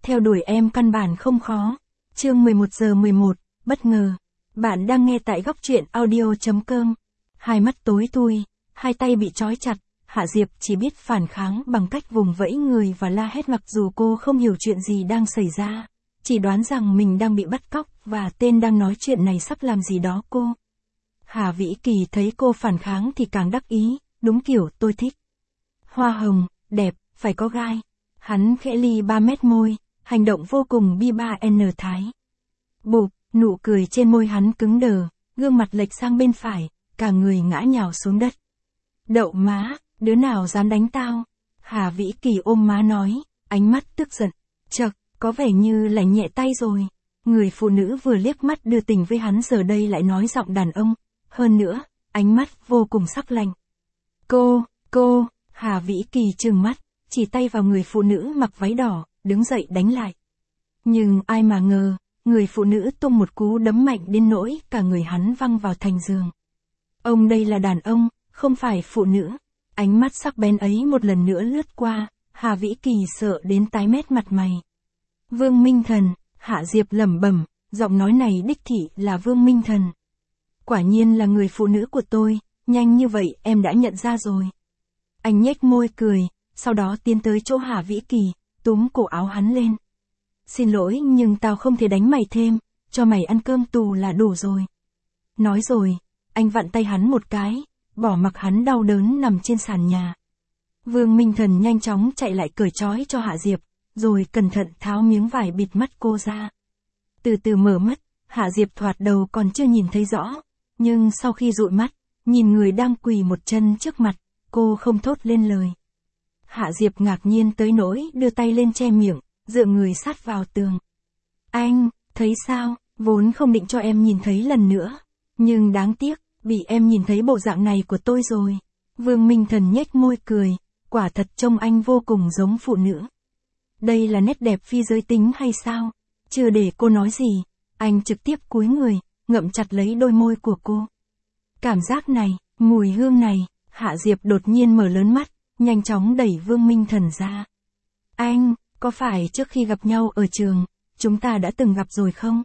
theo đuổi em căn bản không khó. Chương 11:11, bất ngờ. Bạn đang nghe tại góc truyện audio.com. Hai mắt tối thui, hai tay bị trói chặt, Hạ Diệp chỉ biết phản kháng bằng cách vùng vẫy người và la hét, mặc dù cô không hiểu chuyện gì đang xảy ra. Chỉ đoán rằng mình đang bị bắt cóc và tên đang nói chuyện này sắp làm gì đó cô. Hà Vĩ Kỳ thấy cô phản kháng thì càng đắc ý, đúng kiểu tôi thích. Hoa hồng, đẹp, phải có gai. Hắn khẽ ly 3 mét môi, hành động vô cùng bi ba n thái. Bụp, nụ cười trên môi hắn cứng đờ, gương mặt lệch sang bên phải, cả người ngã nhào xuống đất. Đậu má, đứa nào dám đánh tao? Hà Vĩ Kỳ ôm má nói, ánh mắt tức giận. Chậc, có vẻ như là nhẹ tay rồi. Người phụ nữ vừa liếc mắt đưa tình với hắn giờ đây lại nói giọng đàn ông. Hơn nữa, ánh mắt vô cùng sắc lạnh. Cô, Hà Vĩ Kỳ trừng mắt, chỉ tay vào người phụ nữ mặc váy đỏ, đứng dậy đánh lại. Nhưng ai mà ngờ, người phụ nữ tung một cú đấm mạnh đến nỗi cả người hắn văng vào thành giường. Ông đây là đàn ông, không phải phụ nữ. Ánh mắt sắc bén ấy một lần nữa lướt qua, Hà Vĩ Kỳ sợ đến tái mét mặt mày. Vương Minh Thần, Hạ Diệp lẩm bẩm, giọng nói này đích thị là Vương Minh Thần. Quả nhiên là người phụ nữ của tôi, nhanh như vậy em đã nhận ra rồi. Anh nhếch môi cười, sau đó tiến tới chỗ Hà Vĩ Kỳ, túm cổ áo hắn lên. Xin lỗi nhưng tao không thể đánh mày thêm, cho mày ăn cơm tù là đủ rồi. Nói rồi, anh vặn tay hắn một cái, bỏ mặc hắn đau đớn nằm trên sàn nhà. Vương Minh Thần nhanh chóng chạy lại cởi trói cho Hạ Diệp, rồi cẩn thận tháo miếng vải bịt mắt cô ra. Từ từ mở mắt, Hạ Diệp thoạt đầu còn chưa nhìn thấy rõ, nhưng sau khi dụi mắt, nhìn người đang quỳ một chân trước mặt, cô không thốt lên lời. Hạ Diệp ngạc nhiên tới nỗi đưa tay lên che miệng, dựa người sát vào tường. Anh, thấy sao, vốn không định cho em nhìn thấy lần nữa, nhưng đáng tiếc, bị em nhìn thấy bộ dạng này của tôi rồi. Vương Minh Thần nhếch môi cười, quả thật trông anh vô cùng giống phụ nữ. Đây là nét đẹp phi giới tính hay sao? Chưa để cô nói gì, anh trực tiếp cúi người, ngậm chặt lấy đôi môi của cô. Cảm giác này, mùi hương này, Hạ Diệp đột nhiên mở lớn mắt, nhanh chóng đẩy Vương Minh Thần ra. Anh, có phải trước khi gặp nhau ở trường, chúng ta đã từng gặp rồi không?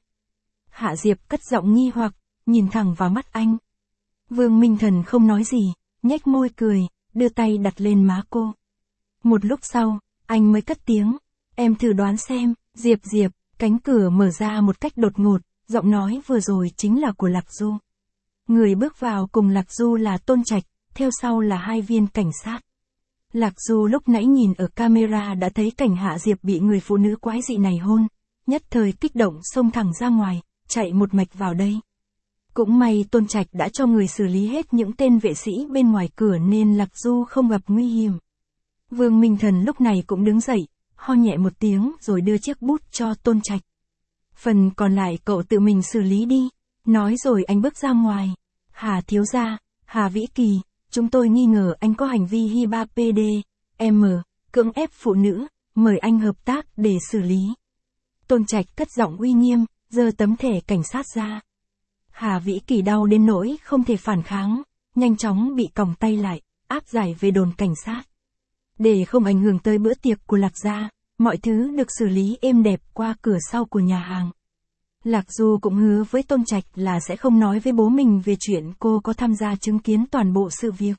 Hạ Diệp cất giọng nghi hoặc, nhìn thẳng vào mắt anh. Vương Minh Thần không nói gì, nhếch môi cười, đưa tay đặt lên má cô. Một lúc sau, anh mới cất tiếng, em thử đoán xem, Diệp, cánh cửa mở ra một cách đột ngột, giọng nói vừa rồi chính là của Lạc Du. Người bước vào cùng Lạc Du là Tôn Trạch, theo sau là 2 viên cảnh sát. Lạc Du lúc nãy nhìn ở camera đã thấy cảnh Hạ Diệp bị người phụ nữ quái dị này hôn, nhất thời kích động xông thẳng ra ngoài, chạy một mạch vào đây. Cũng may Tôn Trạch đã cho người xử lý hết những tên vệ sĩ bên ngoài cửa nên Lạc Du không gặp nguy hiểm. Vương Minh Thần lúc này cũng đứng dậy, ho nhẹ một tiếng rồi đưa chiếc bút cho Tôn Trạch. Phần còn lại cậu tự mình xử lý đi. Nói rồi anh bước ra ngoài. Hà thiếu gia, Hà Vĩ Kỳ, chúng tôi nghi ngờ anh có hành vi HIPAA PDM, cưỡng ép phụ nữ, mời anh hợp tác để xử lý. Tôn Trạch cất giọng uy nghiêm, giơ tấm thẻ cảnh sát ra. Hà Vĩ Kỳ đau đến nỗi không thể phản kháng, nhanh chóng bị còng tay lại, áp giải về đồn cảnh sát. Để không ảnh hưởng tới bữa tiệc của Lạc gia, mọi thứ được xử lý êm đẹp qua cửa sau của nhà hàng. Lạc Du cũng hứa với Tôn Trạch là sẽ không nói với bố mình về chuyện cô có tham gia chứng kiến toàn bộ sự việc.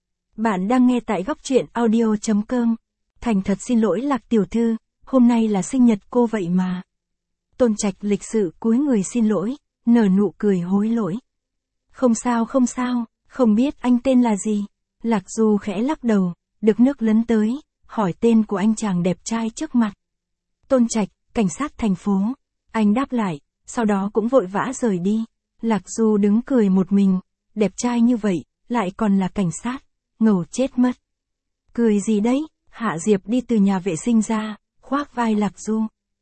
Bạn đang nghe tại góc truyện audio.com. Thành thật xin lỗi Lạc tiểu thư, hôm nay là sinh nhật cô vậy mà. Tôn Trạch lịch sự cúi người xin lỗi, nở nụ cười hối lỗi. Không sao, không biết anh tên là gì. Lạc Du khẽ lắc đầu, được nước lấn tới, hỏi tên của anh chàng đẹp trai trước mặt. Tôn Trạch, cảnh sát thành phố. Anh đáp lại, sau đó cũng vội vã rời đi. Lạc Du đứng cười một mình, đẹp trai như vậy, lại còn là cảnh sát, ngầu chết mất. Cười gì đấy? Hạ Diệp đi từ nhà vệ sinh ra, khoác vai Lạc Du.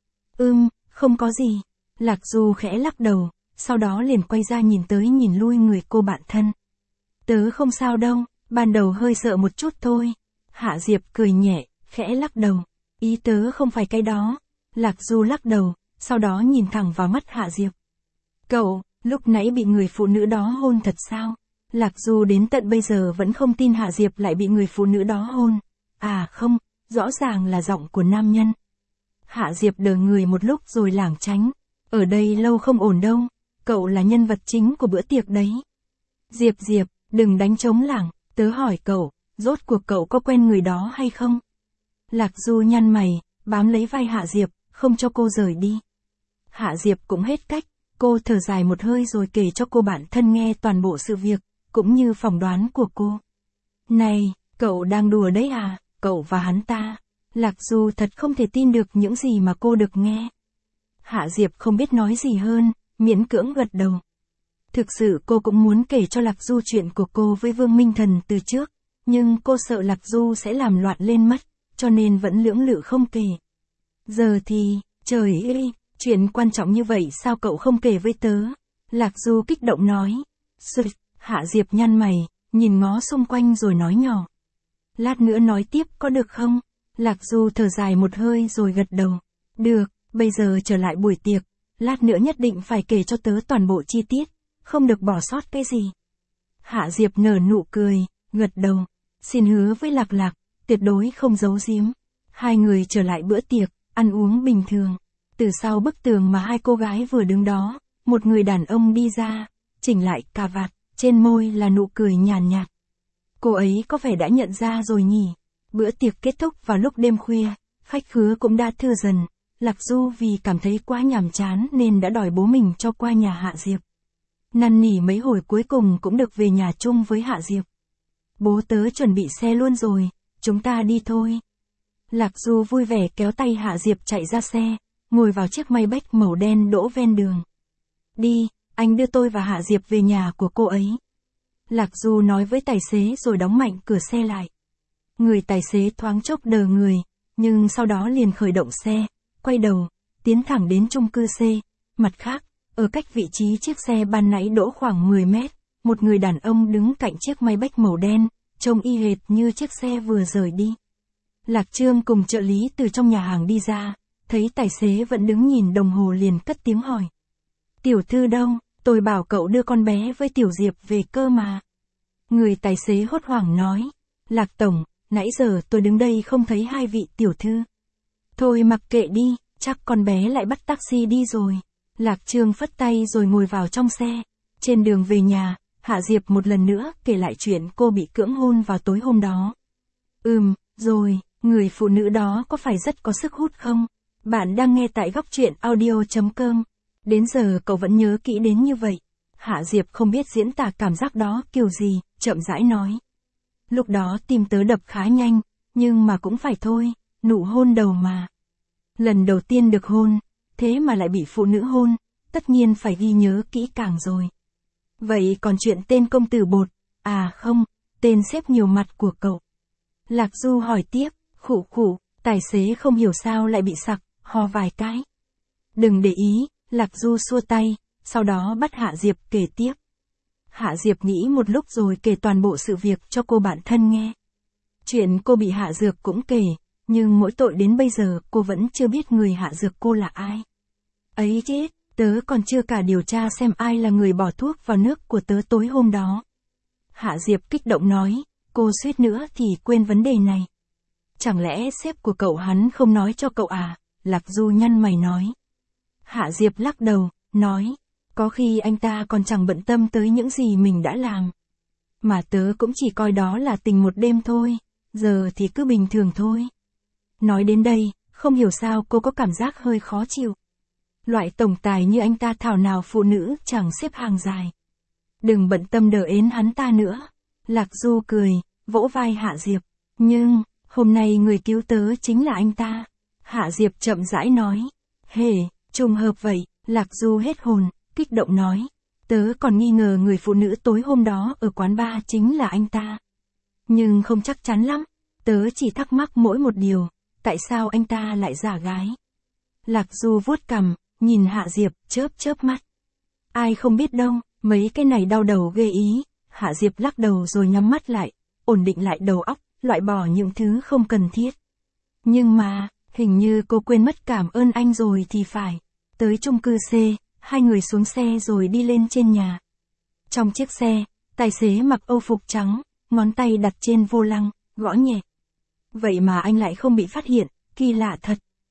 Không có gì. Lạc Du khẽ lắc đầu, sau đó liền quay ra nhìn tới nhìn lui người cô bạn thân. Tớ không sao đâu, ban đầu hơi sợ một chút thôi. Hạ Diệp cười nhẹ, khẽ lắc đầu. Ý tớ không phải cái đó. Lạc Du lắc đầu, sau đó nhìn thẳng vào mắt Hạ Diệp. Cậu, lúc nãy bị người phụ nữ đó hôn thật sao? Lạc Du đến tận bây giờ vẫn không tin Hạ Diệp lại bị người phụ nữ đó hôn. À không, rõ ràng là giọng của nam nhân. Hạ Diệp đờ người một lúc rồi lảng tránh. Ở đây lâu không ổn đâu, cậu là nhân vật chính của bữa tiệc đấy. Diệp, đừng đánh trống lảng, tớ hỏi cậu, rốt cuộc cậu có quen người đó hay không? Lạc Du nhăn mày, bám lấy vai Hạ Diệp, không cho cô rời đi. Hạ Diệp cũng hết cách, cô thở dài một hơi rồi kể cho cô bạn thân nghe toàn bộ sự việc, cũng như phỏng đoán của cô. Này, cậu đang đùa đấy à, cậu và hắn ta. Lạc Du thật không thể tin được những gì mà cô được nghe. Hạ Diệp không biết nói gì hơn, miễn cưỡng gật đầu. Thực sự cô cũng muốn kể cho Lạc Du chuyện của cô với Vương Minh Thần từ trước, nhưng cô sợ Lạc Du sẽ làm loạn lên mất, cho nên vẫn lưỡng lự không kể. Giờ thì, trời ơi, chuyện quan trọng như vậy sao cậu không kể với tớ? Lạc Du kích động nói. Hạ Diệp nhăn mày, nhìn ngó xung quanh rồi nói nhỏ. Lát nữa nói tiếp có được không? Lạc Du thở dài một hơi rồi gật đầu. Được, bây giờ trở lại buổi tiệc, lát nữa nhất định phải kể cho tớ toàn bộ chi tiết, không được bỏ sót cái gì. Hạ Diệp nở nụ cười, gật đầu. Xin hứa với Lạc, tuyệt đối không giấu giếm. Hai người trở lại bữa tiệc, ăn uống bình thường. Từ sau bức tường mà hai cô gái vừa đứng đó, một người đàn ông đi ra, chỉnh lại cà vạt, trên môi là nụ cười nhàn nhạt. Cô ấy có vẻ đã nhận ra rồi nhỉ. Bữa tiệc kết thúc vào lúc đêm khuya, khách khứa cũng đã thưa dần. Lạc Du vì cảm thấy quá nhàm chán nên đã đòi bố mình cho qua nhà Hạ Diệp. Năn nỉ mấy hồi cuối cùng cũng được về nhà chung với Hạ Diệp. Bố tớ chuẩn bị xe luôn rồi, chúng ta đi thôi. Lạc Du vui vẻ kéo tay Hạ Diệp chạy ra xe, ngồi vào chiếc Maybach màu đen đỗ ven đường. Đi, anh đưa tôi và Hạ Diệp về nhà của cô ấy. Lạc Du nói với tài xế rồi đóng mạnh cửa xe lại. Người tài xế thoáng chốc đờ người, nhưng sau đó liền khởi động xe, quay đầu, tiến thẳng đến chung cư C. Mặt khác, ở cách vị trí chiếc xe ban nãy đỗ khoảng 10 mét, một người đàn ông đứng cạnh chiếc Maybach màu đen, trông y hệt như chiếc xe vừa rời đi. Lạc Trương cùng trợ lý từ trong nhà hàng đi ra, thấy tài xế vẫn đứng nhìn đồng hồ liền cất tiếng hỏi. Tiểu thư đâu, tôi bảo cậu đưa con bé với Tiểu Diệp về cơ mà. Người tài xế hốt hoảng nói. Lạc tổng, nãy giờ tôi đứng đây không thấy hai vị tiểu thư. Thôi mặc kệ đi, chắc con bé lại bắt taxi đi rồi. Lạc Trương phất tay rồi ngồi vào trong xe. Trên đường về nhà, Hạ Diệp một lần nữa kể lại chuyện cô bị cưỡng hôn vào tối hôm đó. Rồi, người phụ nữ đó có phải rất có sức hút không? Bạn đang nghe tại góc truyện audio.com. Đến giờ cậu vẫn nhớ kỹ đến như vậy. Hạ Diệp không biết diễn tả cảm giác đó kiểu gì, chậm rãi nói. Lúc đó tim tớ đập khá nhanh, nhưng mà cũng phải thôi, nụ hôn đầu mà. Lần đầu tiên được hôn, thế mà lại bị phụ nữ hôn, tất nhiên phải ghi nhớ kỹ càng rồi. Vậy còn chuyện tên công tử bột, à không, tên xếp nhiều mặt của cậu. Lạc Du hỏi tiếp, khụ, tài xế không hiểu sao lại bị sặc, ho vài cái. Đừng để ý, Lạc Du xua tay, sau đó bắt Hạ Diệp kể tiếp. Hạ Diệp nghĩ một lúc rồi kể toàn bộ sự việc cho cô bạn thân nghe. Chuyện cô bị hạ dược cũng kể, nhưng mỗi tội đến bây giờ cô vẫn chưa biết người hạ dược cô là ai. Ấy chết, tớ còn chưa cả điều tra xem ai là người bỏ thuốc vào nước của tớ tối hôm đó. Hạ Diệp kích động nói, cô suýt nữa thì quên vấn đề này. Chẳng lẽ sếp của cậu hắn không nói cho cậu à? Lạc Du nhăn mày nói. Hạ Diệp lắc đầu, nói, có khi anh ta còn chẳng bận tâm tới những gì mình đã làm. Mà tớ cũng chỉ coi đó là tình một đêm thôi, giờ thì cứ bình thường thôi. Nói đến đây, không hiểu sao cô có cảm giác hơi khó chịu. Loại tổng tài như anh ta thảo nào phụ nữ chẳng xếp hàng dài. Đừng bận tâm đờ ến hắn ta nữa. Lạc Du cười, vỗ vai Hạ Diệp. Nhưng, hôm nay người cứu tớ chính là anh ta. Hạ Diệp chậm rãi nói. Hề, trùng hợp vậy, Lạc Du hết hồn, kích động nói. Tớ còn nghi ngờ người phụ nữ tối hôm đó ở quán bar chính là anh ta. Nhưng không chắc chắn lắm, tớ chỉ thắc mắc mỗi một điều, tại sao anh ta lại giả gái. Lạc Du vuốt cằm, nhìn Hạ Diệp, chớp mắt. Ai không biết đâu, mấy cái này đau đầu ghê ý. Hạ Diệp lắc đầu rồi nhắm mắt lại, ổn định lại đầu óc, loại bỏ những thứ không cần thiết. Nhưng mà, hình như cô quên mất cảm ơn anh rồi thì phải. Tới chung cư C, hai người xuống xe rồi đi lên trên nhà. Trong chiếc xe, tài xế mặc âu phục trắng, ngón tay đặt trên vô lăng, gõ nhẹ. Vậy mà anh lại không bị phát hiện, kỳ lạ thật.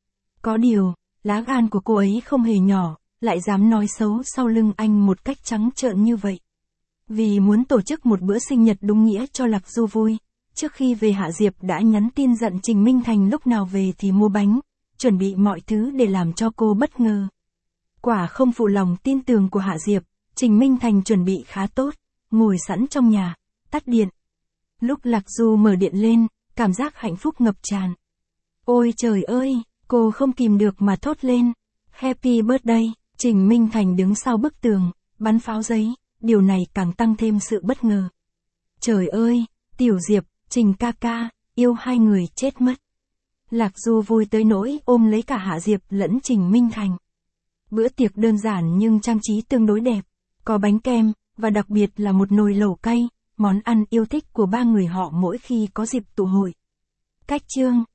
Có điều, lá gan của cô ấy không hề nhỏ, lại dám nói xấu sau lưng anh một cách trắng trợn như vậy. Vì muốn tổ chức một bữa sinh nhật đúng nghĩa cho Lạc Du vui, trước khi về Hạ Diệp đã nhắn tin dặn Trình Minh Thành lúc nào về thì mua bánh, chuẩn bị mọi thứ để làm cho cô bất ngờ. Quả không phụ lòng tin tưởng của Hạ Diệp, Trình Minh Thành chuẩn bị khá tốt, ngồi sẵn trong nhà, tắt điện. Lúc Lạc Du mở điện lên, cảm giác hạnh phúc ngập tràn. Ôi trời ơi, cô không kìm được mà thốt lên. Happy birthday, Trình Minh Thành đứng sau bức tường, bắn pháo giấy, điều này càng tăng thêm sự bất ngờ. Trời ơi, Tiểu Diệp, Trình ca ca, yêu hai người chết mất. Lạc Du vui tới nỗi ôm lấy cả Hạ Diệp lẫn Trình Minh Thành. Bữa tiệc đơn giản nhưng trang trí tương đối đẹp, có bánh kem, và đặc biệt là một nồi lẩu cay, món ăn yêu thích của ba người họ mỗi khi có dịp tụ hội. Cách chương